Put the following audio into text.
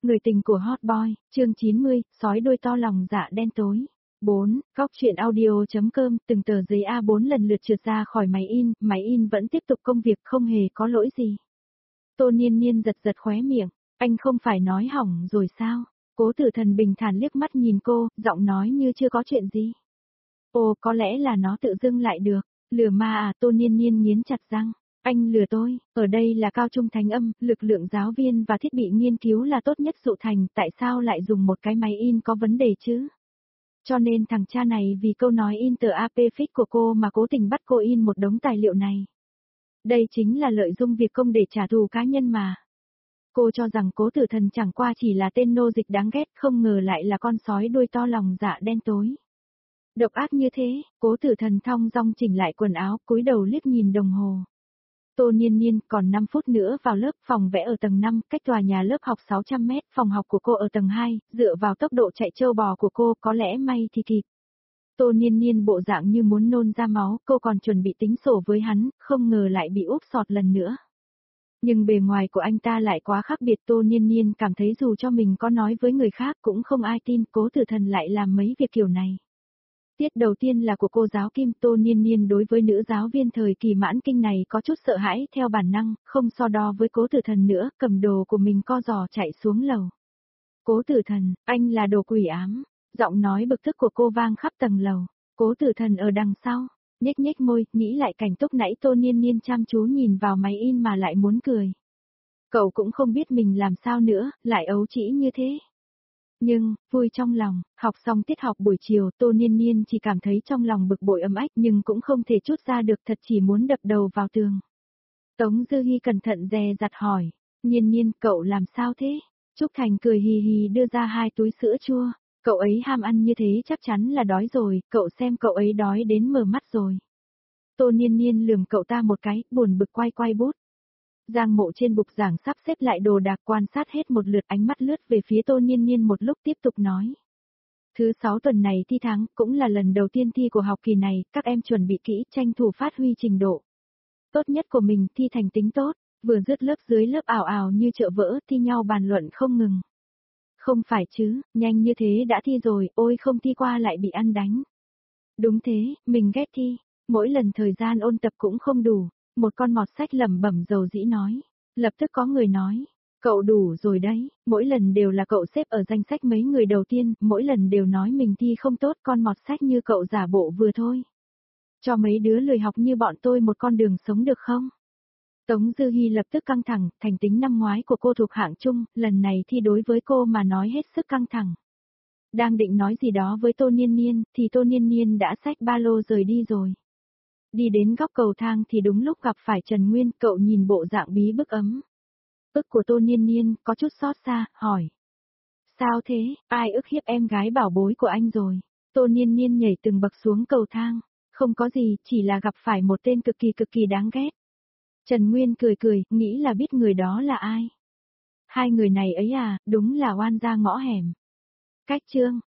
Người tình của Hot Boy, chương 90, sói đuôi to lòng dạ đen tối. 4. Góc truyện audio.com, từng tờ giấy A4 lần lượt trượt ra khỏi máy in vẫn tiếp tục công việc không hề có lỗi gì. Tô Niên Niên giật giật khóe miệng, anh không phải nói hỏng rồi sao? Cố Tử Thần bình thản liếc mắt nhìn cô, giọng nói như chưa có chuyện gì. Ồ, có lẽ là nó tự dưng lại được, lừa ma à? Tô Niên Niên nghiến chặt răng. Anh lừa tôi, ở đây là cao trung thánh âm, lực lượng giáo viên và thiết bị nghiên cứu là tốt nhất dụ thành, tại sao lại dùng một cái máy in có vấn đề chứ? Cho nên thằng cha này vì câu nói in tờ AP fix của cô mà cố tình bắt cô in một đống tài liệu này. Đây chính là lợi dụng việc công để trả thù cá nhân mà. Cô cho rằng Cố Tử Thần chẳng qua chỉ là tên nô dịch đáng ghét, không ngờ lại là con sói đuôi to lòng dạ đen tối. Độc ác như thế, Cố Tử Thần thong dong chỉnh lại quần áo, cúi đầu liếc nhìn đồng hồ. Tô Niên Niên, còn 5 phút nữa vào lớp, phòng vẽ ở tầng 5, cách tòa nhà lớp học 600 mét, phòng học của cô ở tầng 2, dựa vào tốc độ chạy trâu bò của cô có lẽ may thì kịp. Tô Niên Niên bộ dạng như muốn nôn ra máu, cô còn chuẩn bị tính sổ với hắn, không ngờ lại bị úp sọt lần nữa. Nhưng bề ngoài của anh ta lại quá khác biệt. Tô Niên Niên cảm thấy dù cho mình có nói với người khác cũng không ai tin Cố Tử Thần lại làm mấy việc kiểu này. Tiết đầu tiên là của cô giáo Kim. Tô Niên Niên đối với nữ giáo viên thời kỳ mãn kinh này có chút sợ hãi, theo bản năng, không so đo với Cố Tử Thần nữa, cầm đồ của mình co giò chạy xuống lầu. Cố Tử Thần, anh là đồ quỷ ám, giọng nói bực tức của cô vang khắp tầng lầu. Cố Tử Thần ở đằng sau, nhếch nhếch môi, nghĩ lại cảnh lúc nãy Tô Niên Niên chăm chú nhìn vào máy in mà lại muốn cười. Cậu cũng không biết mình làm sao nữa, lại ấu trĩ như thế. Nhưng, vui trong lòng, học xong tiết học buổi chiều Tô Niên Niên chỉ cảm thấy trong lòng bực bội ấm ách nhưng cũng không thể trút ra được, thật chỉ muốn đập đầu vào tường. Tống Dư Hi cẩn thận dè dặt hỏi, Niên Niên cậu làm sao thế? Trúc Thành cười hì hì đưa ra 2 túi sữa chua, cậu ấy ham ăn như thế chắc chắn là đói rồi, cậu xem cậu ấy đói đến mở mắt rồi. Tô Niên Niên lườm cậu ta một cái, buồn bực quay quay bút. Giang Mộ trên bục giảng sắp xếp lại đồ đạc quan sát hết một lượt, ánh mắt lướt về phía Tô Niên Niên một lúc tiếp tục nói. Thứ 6 tuần này thi tháng, cũng là lần đầu tiên thi của học kỳ này, các em chuẩn bị kỹ, tranh thủ phát huy trình độ tốt nhất của mình, thi thành tính tốt, vừa dứt lớp dưới lớp ảo ảo như chợ vỡ, thi nhau bàn luận không ngừng. Không phải chứ, nhanh như thế đã thi rồi, ôi không thi qua lại bị ăn đánh. Đúng thế, mình ghét thi, mỗi lần thời gian ôn tập cũng không đủ. Một con mọt sách lẩm bẩm dầu dĩ nói. Lập tức có người nói, cậu đủ rồi đấy, mỗi lần đều là cậu xếp ở danh sách mấy người đầu tiên, mỗi lần đều nói mình thi không tốt, con mọt sách như cậu giả bộ vừa thôi. Cho mấy đứa lười học như bọn tôi một con đường sống được không? Tống Dư Hi lập tức căng thẳng, thành tính năm ngoái của cô thuộc hạng trung, lần này thi đối với cô mà nói hết sức căng thẳng. Đang định nói gì đó với Tô Niên Niên, thì Tô Niên Niên đã xách ba lô rời đi rồi. Đi đến góc cầu thang thì đúng lúc gặp phải Trần Nguyên, cậu nhìn bộ dạng bí bức ấm ức của Tô Niên Niên, có chút xót xa, hỏi. Sao thế, ai ức hiếp em gái bảo bối của anh rồi? Tô Niên Niên nhảy từng bậc xuống cầu thang. Không có gì, chỉ là gặp phải một tên cực kỳ đáng ghét. Trần Nguyên cười cười, nghĩ là biết người đó là ai. Hai người này ấy à, đúng là oan gia ngõ hẻm. Cách chương.